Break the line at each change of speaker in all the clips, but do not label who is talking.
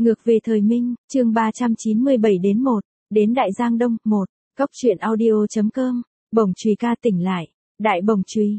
Ngược về thời Minh, chương 397 đến 1, đến Đại Giang Đông, 1, Cóc truyện audio.com, bổng chùy ca tỉnh lại, đại bổng chùy,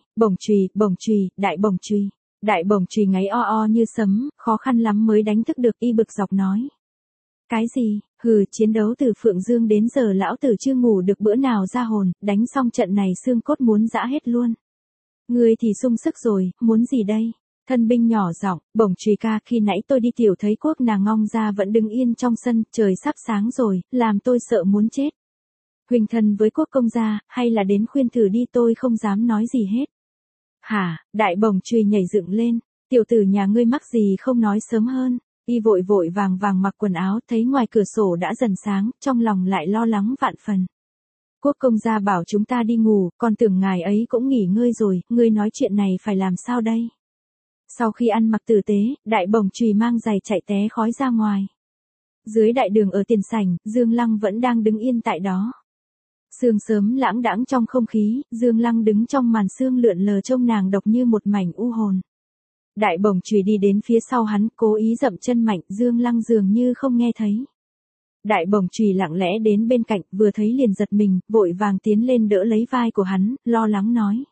đại bổng chùy. Đại bổng chùy ngáy o o như sấm, khó khăn lắm mới đánh thức được, y bực dọc nói. Cái gì, chiến đấu từ Phượng Dương đến giờ lão tử chưa ngủ được bữa nào ra hồn, đánh xong trận này xương cốt muốn giã hết luôn. Ngươi thì sung sức rồi, muốn gì đây? Thân binh nhỏ giọng, bổng chùy ca, khi nãy tôi đi tiểu thấy quốc nàng Ngong Gia vẫn đứng yên trong sân, trời sắp sáng rồi, làm tôi sợ muốn chết. Huỳnh thần với quốc công gia, hay là đến khuyên thử đi, tôi không dám nói gì hết. Hả, đại bổng chùy nhảy dựng lên, tiểu tử nhà ngươi mắc gì không nói sớm hơn. Y vội vội vàng vàng mặc quần áo, thấy ngoài cửa sổ đã dần sáng, trong lòng lại lo lắng vạn phần. Quốc công gia bảo chúng ta đi ngủ, còn tưởng ngài ấy cũng nghỉ ngơi rồi, ngươi nói chuyện này phải làm sao đây? Sau khi ăn mặc tử tế, đại bổng chùy mang giày chạy té khói ra ngoài. Dưới đại đường ở tiền sảnh, Dương Lăng vẫn đang đứng yên tại đó. Sương sớm lãng đãng trong không khí, Dương Lăng đứng trong màn sương lượn lờ trông nàng độc như một mảnh u hồn. Đại bổng chùy đi đến phía sau hắn, cố ý dậm chân mạnh, Dương Lăng dường như không nghe thấy. Đại bổng chùy lặng lẽ đến bên cạnh, vừa thấy liền giật mình, vội vàng tiến lên đỡ lấy vai của hắn, lo lắng nói.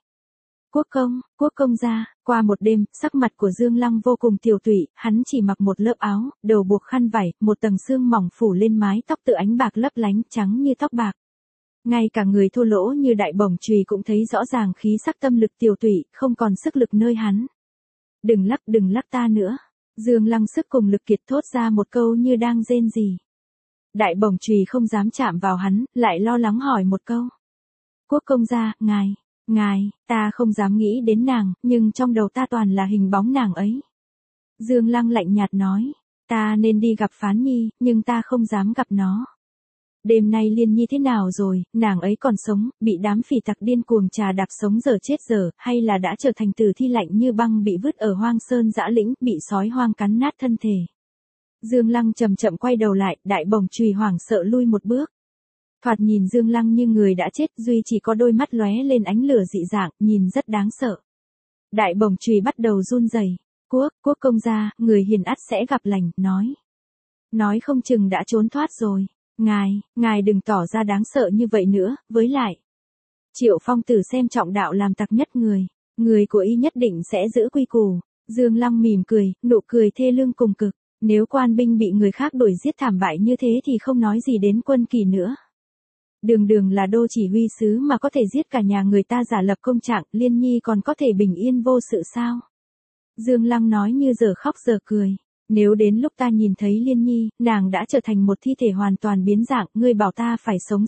Quốc công gia, qua một đêm, sắc mặt của Dương Lăng vô cùng tiều tụy, hắn chỉ mặc một lớp áo, đầu buộc khăn vải, một tầng sương mỏng phủ lên mái tóc tự ánh bạc lấp lánh, trắng như tóc bạc. Ngay cả người thô lỗ như đại bổng chùy cũng thấy rõ ràng khí sắc tâm lực tiều tụy, không còn sức lực nơi hắn. Đừng lắc ta nữa. Dương Lăng sức cùng lực kiệt thốt ra một câu như đang rên rỉ. Đại bổng chùy không dám chạm vào hắn, lại lo lắng hỏi một câu. Quốc công gia, ngài, ta không dám nghĩ đến nàng, nhưng trong đầu ta toàn là hình bóng nàng ấy. Dương Lăng lạnh nhạt nói, ta nên đi gặp Phán Nhi, nhưng ta không dám gặp nó. Đêm nay Liên Nhi thế nào rồi, nàng ấy còn sống, bị đám phỉ tặc điên cuồng trà đạp sống giờ chết giờ, hay là đã trở thành tử thi lạnh như băng bị vứt ở hoang sơn dã lĩnh, bị sói hoang cắn nát thân thể. Dương Lăng chậm chậm quay đầu lại, đại bổng chùy hoảng sợ lui một bước. Thoạt nhìn Dương Lăng như người đã chết, duy chỉ có đôi mắt lóe lên ánh lửa dị dạng, nhìn rất đáng sợ. Đại bổng chùy bắt đầu run rẩy. Quốc công gia, người hiền ắt sẽ gặp lành, nói không chừng đã trốn thoát rồi. Ngài đừng tỏ ra đáng sợ như vậy nữa, với lại. Triệu Phong Tử xem trọng đạo làm tặc nhất người của y nhất định sẽ giữ quy củ. Dương Lăng mỉm cười, nụ cười thê lương cùng cực. Nếu quan binh bị người khác đuổi giết thảm bại như thế thì không nói gì đến quân kỳ nữa. Đường là đô chỉ huy sứ mà có thể giết cả nhà người ta giả lập công trạng, Liên Nhi còn có thể bình yên vô sự sao? Dương Lăng nói như giờ khóc giờ cười. Nếu đến lúc ta nhìn thấy Liên Nhi, nàng đã trở thành một thi thể hoàn toàn biến dạng, ngươi bảo ta phải sống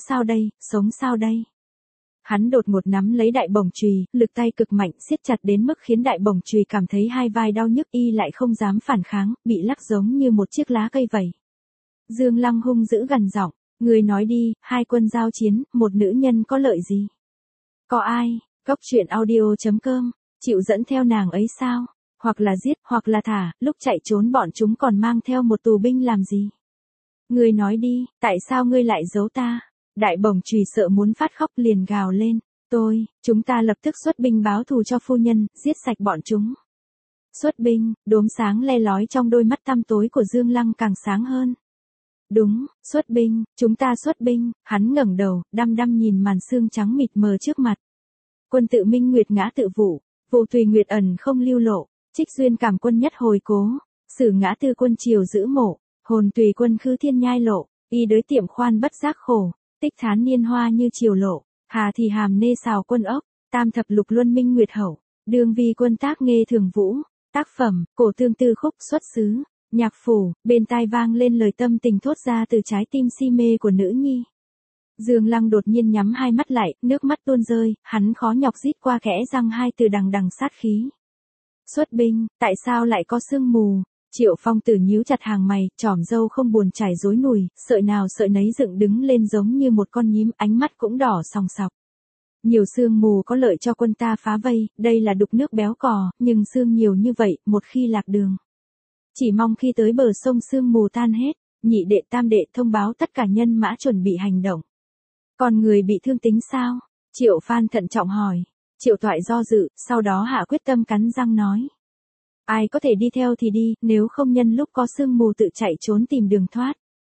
sao đây? Hắn đột ngột nắm lấy đại bổng chùy, lực tay cực mạnh, siết chặt đến mức khiến đại bổng chùy cảm thấy hai vai đau nhức, y lại không dám phản kháng, bị lắc giống như một chiếc lá cây vẩy. Dương Lăng hung dữ gằn giọng, ngươi nói đi, hai quân giao chiến, một nữ nhân có lợi gì? Có ai? Cóc truyện audio.com, chịu dẫn theo nàng ấy sao? Hoặc là giết, hoặc là thả, lúc chạy trốn bọn chúng còn mang theo một tù binh làm gì? Ngươi nói đi, tại sao ngươi lại giấu ta? Đại bổng chùy sợ muốn phát khóc liền gào lên, chúng ta lập tức xuất binh báo thù cho phu nhân, giết sạch bọn chúng. Xuất binh, đốm sáng le lói trong đôi mắt tăm tối của Dương Lăng càng sáng hơn. Đúng, xuất binh, chúng ta xuất binh, hắn ngẩng đầu, đăm đăm nhìn màn sương trắng mịt mờ trước mặt. Quân tự Minh Nguyệt ngã tự vụ, vụ Tùy Nguyệt ẩn không lưu lộ, Trích Duyên cảm quân nhất hồi cố, Sử Ngã Tư quân triều giữ mộ, Hồn Tùy quân khư thiên nhai lộ, Y đới tiệm khoan bất giác khổ, Tích thán niên hoa như triều lộ, Hà thì hàm nê xào quân ốc, Tam thập lục luân Minh Nguyệt hậu, Đương vi quân tác nghê thường vũ. Tác phẩm, cổ tương tư khúc xuất xứ, nhạc phủ, bên tai vang lên lời tâm tình thốt ra từ trái tim si mê của nữ nhi. Dương Lăng đột nhiên nhắm hai mắt lại, nước mắt tuôn rơi, hắn khó nhọc rít qua kẽ răng hai từ đằng sát khí. Xuất binh, tại sao lại có sương mù? Triệu Phong Tử nhíu chặt hàng mày, trỏm râu không buồn trải rối nùi, sợi nào sợi nấy dựng đứng lên giống như một con nhím, ánh mắt cũng đỏ sòng sọc. Nhiều sương mù có lợi cho quân ta phá vây, đây là đục nước béo cò, nhưng sương nhiều như vậy, một khi lạc đường. Chỉ mong khi tới bờ sông sương mù tan hết, nhị đệ tam đệ thông báo tất cả nhân mã chuẩn bị hành động. Còn người bị thương tính sao? Triệu Phan thận trọng hỏi. Triệu Toại do dự, sau đó hạ quyết tâm cắn răng nói. Ai có thể đi theo thì đi, nếu không nhân lúc có sương mù tự chạy trốn tìm đường thoát.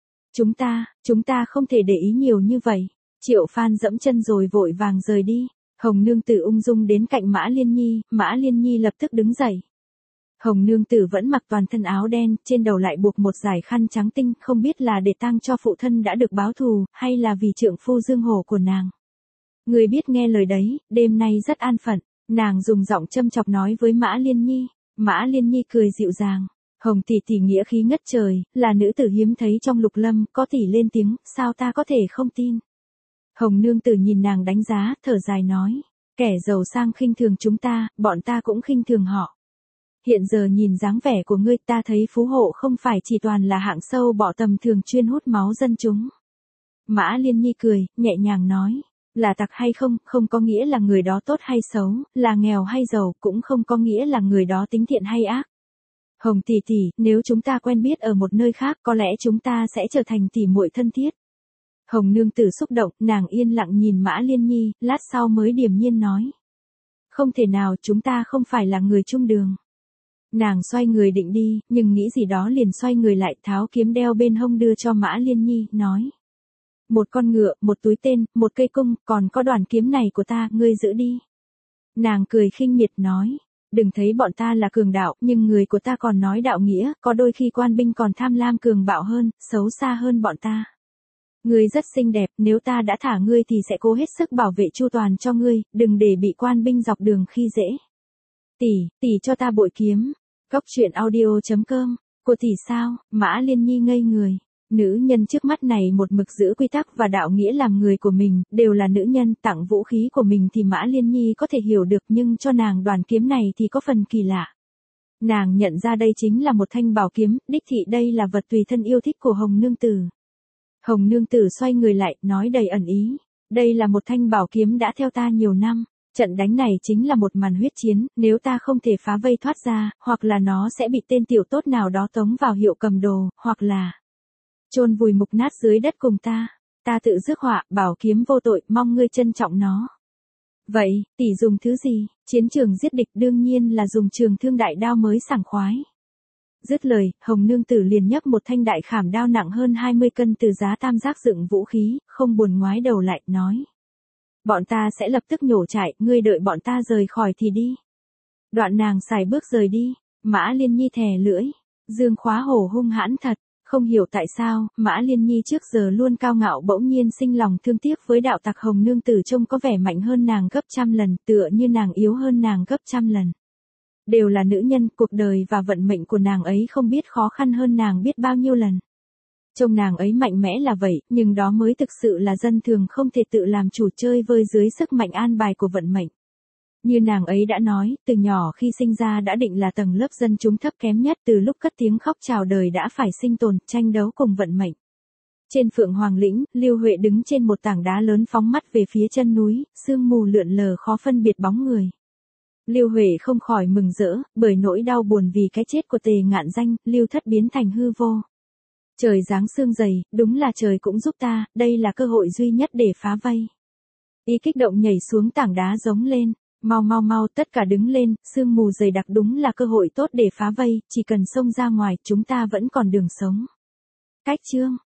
Chúng ta không thể để ý nhiều như vậy. Triệu Phan dẫm chân rồi vội vàng rời đi. Hồng nương tử ung dung đến cạnh Mã Liên Nhi lập tức đứng dậy. Hồng nương tử vẫn mặc toàn thân áo đen, trên đầu lại buộc một dải khăn trắng tinh, không biết là để tang cho phụ thân đã được báo thù, hay là vì trượng phu dương hổ của nàng. Người biết nghe lời đấy, đêm nay rất an phận, nàng dùng giọng châm chọc nói với Mã Liên Nhi. Mã Liên Nhi cười dịu dàng. Hồng tỷ tỷ nghĩa khí ngất trời, là nữ tử hiếm thấy trong lục lâm, có tỷ lên tiếng, sao ta có thể không tin. Hồng nương tử nhìn nàng đánh giá, thở dài nói, kẻ giàu sang khinh thường chúng ta, bọn ta cũng khinh thường họ. Hiện giờ nhìn dáng vẻ của ngươi, ta thấy phú hộ không phải chỉ toàn là hạng sâu bọ tầm thường chuyên hút máu dân chúng. Mã Liên Nhi cười, nhẹ nhàng nói, là tặc hay không, không có nghĩa là người đó tốt hay xấu, là nghèo hay giàu, cũng không có nghĩa là người đó tính thiện hay ác. Hồng tỷ tỷ, nếu chúng ta quen biết ở một nơi khác, có lẽ chúng ta sẽ trở thành tỷ muội thân thiết. Hồng nương tử xúc động, nàng yên lặng nhìn Mã Liên Nhi, lát sau mới điềm nhiên nói. Không thể nào, chúng ta không phải là người chung đường. Nàng xoay người định đi, nhưng nghĩ gì đó liền xoay người lại, tháo kiếm đeo bên hông đưa cho Mã Liên Nhi, nói. Một con ngựa, một túi tên, một cây cung, còn có đoàn kiếm này của ta, ngươi giữ đi. Nàng cười khinh miệt nói. Đừng thấy bọn ta là cường đạo, nhưng người của ta còn nói đạo nghĩa, có đôi khi quan binh còn tham lam cường bạo hơn, xấu xa hơn bọn ta. Ngươi rất xinh đẹp, nếu ta đã thả ngươi thì sẽ cố hết sức bảo vệ chu toàn cho ngươi, đừng để bị quan binh dọc đường khi dễ. Tỷ cho ta bội kiếm. Cốc truyện audio.com, của tỷ sao? Mã Liên Nhi ngây người. Nữ nhân trước mắt này một mực giữ quy tắc và đạo nghĩa làm người của mình, đều là nữ nhân, tặng vũ khí của mình thì Mã Liên Nhi có thể hiểu được, nhưng cho nàng đoàn kiếm này thì có phần kỳ lạ. Nàng nhận ra đây chính là một thanh bảo kiếm, đích thị đây là vật tùy thân yêu thích của Hồng nương tử. Hồng nương tử xoay người lại, nói đầy ẩn ý. Đây là một thanh bảo kiếm đã theo ta nhiều năm. Trận đánh này chính là một màn huyết chiến, nếu ta không thể phá vây thoát ra, hoặc là nó sẽ bị tên tiểu tốt nào đó tống vào hiệu cầm đồ, hoặc là chôn vùi mục nát dưới đất cùng ta. Ta tự rước họa, bảo kiếm vô tội, mong ngươi trân trọng nó. Vậy, tỷ dùng thứ gì? Chiến trường giết địch đương nhiên là dùng trường thương đại đao mới sảng khoái. Dứt lời, Hồng nương tử liền nhấc một thanh đại khảm đao nặng hơn 20 cân từ giá tam giác dựng vũ khí, không buồn ngoái đầu lại, nói. Bọn ta sẽ lập tức nhổ trại, ngươi đợi bọn ta rời khỏi thì đi. Đoạn nàng xài bước rời đi, Mã Liên Nhi thè lưỡi, Dương Khóa Hổ hung hãn thật, không hiểu tại sao, Mã Liên Nhi trước giờ luôn cao ngạo bỗng nhiên sinh lòng thương tiếc với đạo tặc Hồng nương tử trông có vẻ mạnh hơn nàng gấp trăm lần, tựa như nàng yếu hơn nàng gấp trăm lần. Đều là nữ nhân, cuộc đời và vận mệnh của nàng ấy không biết khó khăn hơn nàng biết bao nhiêu lần. Trông nàng ấy mạnh mẽ là vậy, nhưng đó mới thực sự là dân thường không thể tự làm chủ chơi vơi dưới sức mạnh an bài của vận mệnh. Như nàng ấy đã nói, từ nhỏ khi sinh ra đã định là tầng lớp dân chúng thấp kém nhất, từ lúc cất tiếng khóc chào đời đã phải sinh tồn, tranh đấu cùng vận mệnh. Trên Phượng Hoàng Lĩnh, Lưu Huệ đứng trên một tảng đá lớn phóng mắt về phía chân núi, sương mù lượn lờ khó phân biệt bóng người. Lưu Huệ không khỏi mừng rỡ, bởi nỗi đau buồn vì cái chết của Tề Ngạn Danh, Lưu Thất biến thành hư vô. Trời giáng sương dày, đúng là trời cũng giúp ta, đây là cơ hội duy nhất để phá vây. Y kích động nhảy xuống tảng đá giống lên, mau, tất cả đứng lên, sương mù dày đặc đúng là cơ hội tốt để phá vây, chỉ cần xông ra ngoài, chúng ta vẫn còn đường sống. Cách chương